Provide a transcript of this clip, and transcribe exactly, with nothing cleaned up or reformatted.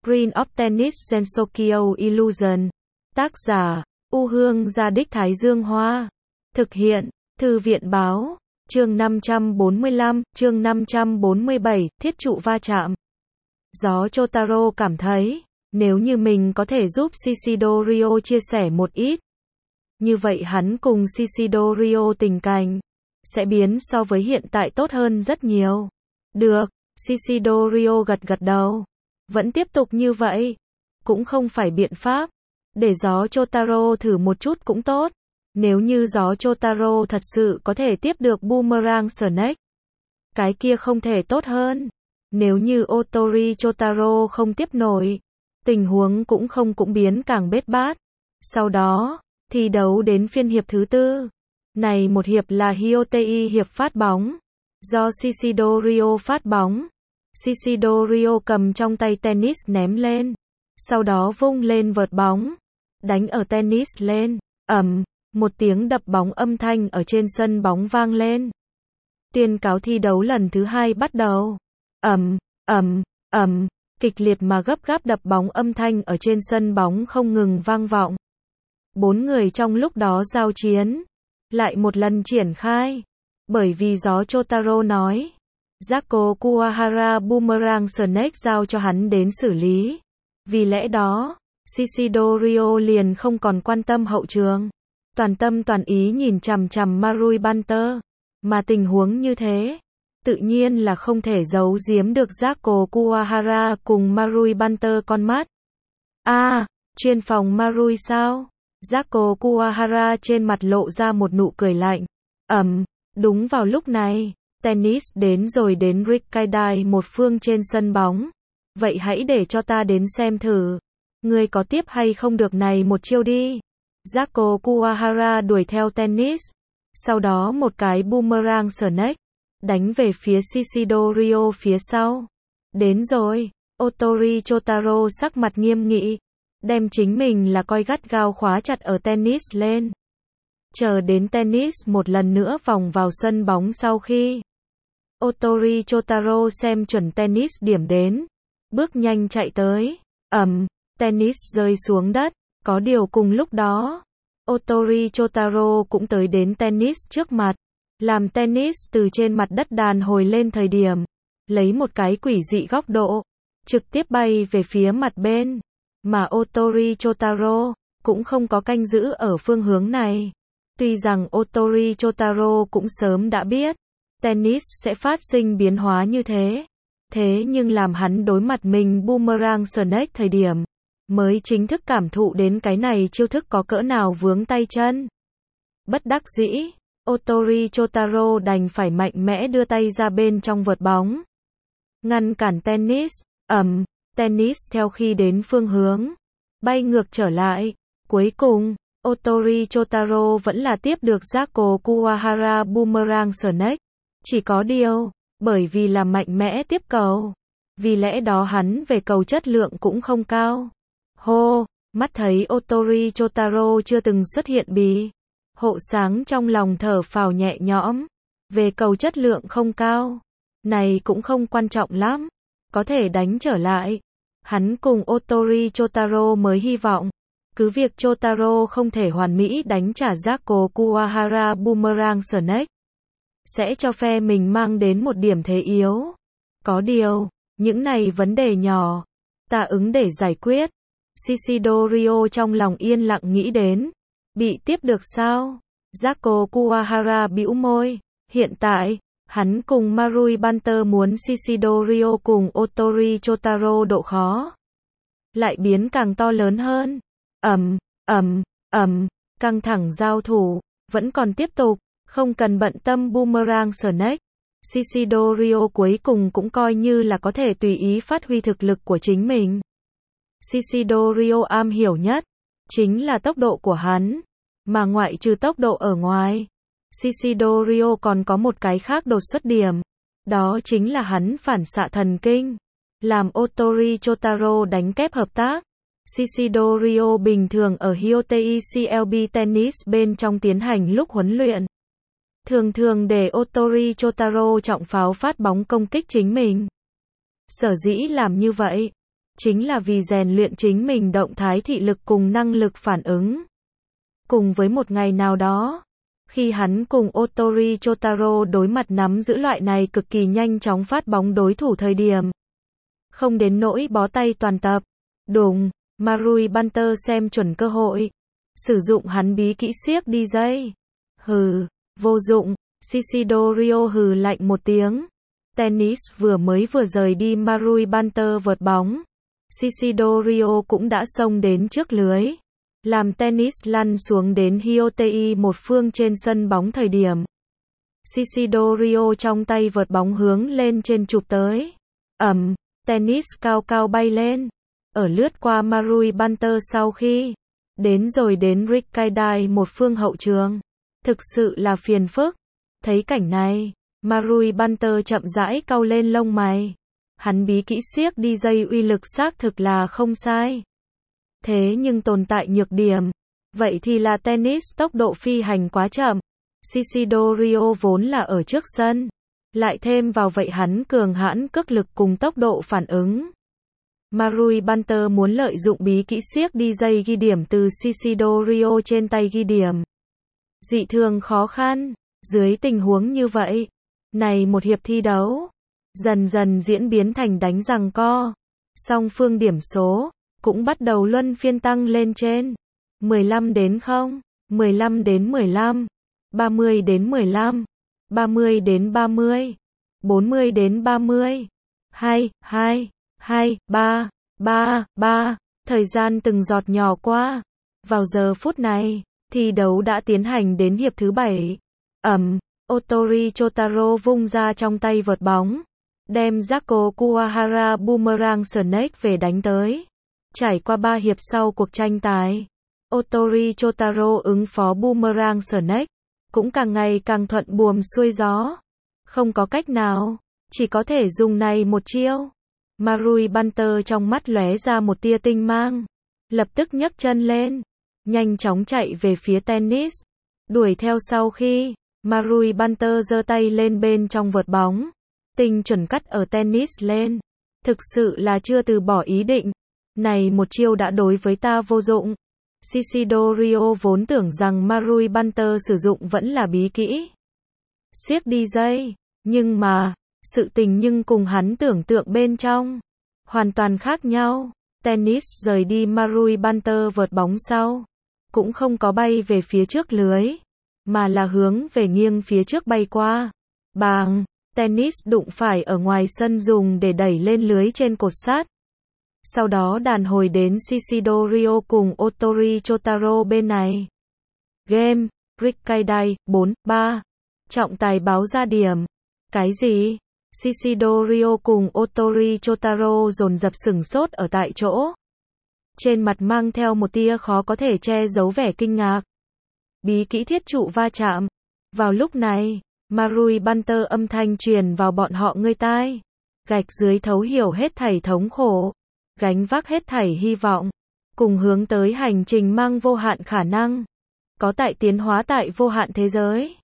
Green of Tennis Gensokyo Illusion. Tác giả, U Hương Gia Đích Thái Dương Hoa. Thực hiện, Thư viện Báo. Chương năm trăm bốn mươi lăm, chương năm trăm bốn mươi bảy, thiết trụ va chạm. Gió Chotaro cảm thấy, nếu như mình có thể giúp Shishido Ryo chia sẻ một ít, như vậy hắn cùng Shishido Ryo tình cảnh sẽ biến so với hiện tại tốt hơn rất nhiều. Được, Shishido Ryo gật gật đầu. Vẫn tiếp tục như vậy, cũng không phải biện pháp. Để gió Chotaro thử một chút cũng tốt. Nếu như gió Chotaro thật sự có thể tiếp được Boomerang Snake, cái kia không thể tốt hơn. Nếu như Otori Chotaro không tiếp nổi, tình huống cũng không cũng biến càng bết bát. Sau đó, thi đấu đến phiên hiệp thứ tư. Này một hiệp là Hyotei hiệp phát bóng, do Shishido Ryo phát bóng. Shishido Ryo cầm trong tay tennis ném lên, sau đó vung lên vợt bóng, đánh ở tennis lên, ầm, một tiếng đập bóng âm thanh ở trên sân bóng vang lên. Tuyên cáo thi đấu lần thứ hai bắt đầu. Ầm, ầm, ầm, kịch liệt mà gấp gáp đập bóng âm thanh ở trên sân bóng không ngừng vang vọng. Bốn người trong lúc đó giao chiến, lại một lần triển khai, bởi vì gió Chotaro nói, Zako Kuwahara Boomerang Snake giao cho hắn đến xử lý. Vì lẽ đó, Shishido Ryo liền không còn quan tâm hậu trường, toàn tâm toàn ý nhìn chằm chằm Marui Banter. Mà tình huống như thế, tự nhiên là không thể giấu giếm được Zako Kuwahara cùng Marui Banter con mắt. A, à, chuyên phòng Marui sao? Zako Kuwahara trên mặt lộ ra một nụ cười lạnh. Ầm, đúng vào lúc này, tennis đến rồi đến Rikkaidai một phương trên sân bóng. Vậy hãy để cho ta đến xem thử, ngươi có tiếp hay không được này một chiêu đi. Zako Kuwahara đuổi theo tennis, sau đó một cái Boomerang Snake, đánh về phía Shishido Ryo phía sau. Đến rồi, Otori Chotaro sắc mặt nghiêm nghị, đem chính mình là coi gắt gao khóa chặt ở tennis lên. Chờ đến tennis một lần nữa vòng vào sân bóng sau khi Otori Chotaro xem chuẩn tennis điểm đến, bước nhanh chạy tới, ầm, tennis rơi xuống đất. Có điều cùng lúc đó, Otori Chotaro cũng tới đến tennis trước mặt, làm tennis từ trên mặt đất đàn hồi lên thời điểm, lấy một cái quỷ dị góc độ, trực tiếp bay về phía mặt bên, mà Otori Chotaro cũng không có canh giữ ở phương hướng này. Tuy rằng Otori Chotaro cũng sớm đã biết, tennis sẽ phát sinh biến hóa như thế, thế nhưng làm hắn đối mặt mình Boomerang Snake thời điểm, mới chính thức cảm thụ đến cái này chiêu thức có cỡ nào vướng tay chân. Bất đắc dĩ, Otori Chotaro đành phải mạnh mẽ đưa tay ra bên trong vợt bóng, ngăn cản tennis. Ầm, tennis theo khi đến phương hướng, bay ngược trở lại. Cuối cùng, Otori Chotaro vẫn là tiếp được Zako Kuwahara Boomerang Snake. Chỉ có điều, bởi vì là mạnh mẽ tiếp cầu, vì lẽ đó hắn về cầu chất lượng cũng không cao. Hô, mắt thấy Otori Chotaro chưa từng xuất hiện bí hộ sáng trong lòng thở phào nhẹ nhõm. Về cầu chất lượng không cao, này cũng không quan trọng lắm, có thể đánh trở lại. Hắn cùng Otori Chotaro mới hy vọng, cứ việc Chotaro không thể hoàn mỹ đánh trả Zako Kuwahara Boomerang Snake, sẽ cho phe mình mang đến một điểm thế yếu. Có điều, những này vấn đề nhỏ, ta ứng để giải quyết. Shishido Ryo trong lòng yên lặng nghĩ đến, bị tiếp được sao? Zako Kuwahara bĩu môi, hiện tại, hắn cùng Marui Banter muốn Shishido Ryo cùng Otori Chotaro độ khó lại biến càng to lớn hơn. Ầm, ầm, ầm, căng thẳng giao thủ vẫn còn tiếp tục, không cần bận tâm Boomerang Snake. Shishido Ryo cuối cùng cũng coi như là có thể tùy ý phát huy thực lực của chính mình. Shishido Ryo am hiểu nhất chính là tốc độ của hắn, mà ngoại trừ tốc độ ở ngoài, Shishido Ryo còn có một cái khác đột xuất điểm, đó chính là hắn phản xạ thần kinh, làm Otori Chotaro đánh kép hợp tác. Shishido Ryo bình thường ở Hyotei xê lờ bê Tennis bên trong tiến hành lúc huấn luyện, thường thường để Otori Chotaro trọng pháo phát bóng công kích chính mình. Sở dĩ làm như vậy, chính là vì rèn luyện chính mình động thái thị lực cùng năng lực phản ứng. Cùng với một ngày nào đó, khi hắn cùng Otori Chotaro đối mặt nắm giữ loại này cực kỳ nhanh chóng phát bóng đối thủ thời điểm. Không đến nỗi bó tay toàn tập. Đùng, Marui Banter xem chuẩn cơ hội. Sử dụng hắn bí kỹ siếc đi dây. Hừ, vô dụng, Shishidorio hừ lạnh một tiếng. Tennis vừa mới vừa rời đi Marui Banter vợt bóng. Shishidorio cũng đã xông đến trước lưới. Làm tennis lăn xuống đến Hyotei một phương trên sân bóng thời điểm. Shishidorio trong tay vợt bóng hướng lên trên chụp tới. Ẩm, tennis cao cao bay lên. Ở lướt qua Marui Banter sau khi đến rồi đến Rikkaidai một phương hậu trường. Thực sự là phiền phức. Thấy cảnh này, Marui Banter chậm rãi cau lên lông mày. Hắn bí kỹ siếc đi dây uy lực xác thực là không sai. Thế nhưng tồn tại nhược điểm. Vậy thì là tennis tốc độ phi hành quá chậm. Shishidorio vốn là ở trước sân. Lại thêm vào vậy hắn cường hãn cước lực cùng tốc độ phản ứng. Marui Banter muốn lợi dụng bí kỹ siếc đi dây ghi điểm từ Shishidorio trên tay ghi điểm. Dị thường khó khăn. Dưới tình huống như vậy, này một hiệp thi đấu, dần dần diễn biến thành đánh giằng co. Song phương điểm số cũng bắt đầu luân phiên tăng lên trên. mười lăm đến không, mười lăm đến mười lăm, ba mươi đến mười lăm, ba mươi đến ba mươi, bốn mươi đến ba mươi, hai, hai, hai, ba, ba, ba, thời gian từng giọt nhỏ qua. Vào giờ phút này, thi đấu đã tiến hành đến hiệp thứ bảy. Ẩm, Otori Chotaro vung ra trong tay vợt bóng, đem Zako Kuwahara Boomerang Snake về đánh tới. Trải qua ba hiệp sau cuộc tranh tài, Otori Chotaro ứng phó Boomerang Snake, cũng càng ngày càng thuận buồm xuôi gió. Không có cách nào, chỉ có thể dùng này một chiêu. Marui Banter trong mắt lóe ra một tia tinh mang, lập tức nhấc chân lên, nhanh chóng chạy về phía tennis, đuổi theo sau khi Marui Banter giơ tay lên bên trong vợt bóng, tinh chuẩn cắt ở tennis lên. Thực sự là chưa từ bỏ ý định. Này một chiêu đã đối với ta vô dụng. Shishidorio vốn tưởng rằng Marui Banter sử dụng vẫn là bí kỹ siếc đi dây, nhưng mà, sự tình nhưng cùng hắn tưởng tượng bên trong hoàn toàn khác nhau. Tennis rời đi Marui Banter vợt bóng sau, cũng không có bay về phía trước lưới, mà là hướng về nghiêng phía trước bay qua. Bàng, tennis đụng phải ở ngoài sân dùng để đẩy lên lưới trên cột sắt. Sau đó đàn hồi đến Shishidorio cùng Otori Chotaro bên này. Game, Rikkaidai, bốn, ba. Trọng tài báo ra điểm. Cái gì? Shishidorio cùng Otori Chotaro dồn dập sửng sốt ở tại chỗ. Trên mặt mang theo một tia khó có thể che giấu vẻ kinh ngạc. Bí kỹ thiết trụ va chạm. Vào lúc này, Marui Banter âm thanh truyền vào bọn họ ngươi tai. Gạch dưới thấu hiểu hết thảy thống khổ, gánh vác hết thảy hy vọng, cùng hướng tới hành trình mang vô hạn khả năng. Có tại tiến hóa tại vô hạn thế giới.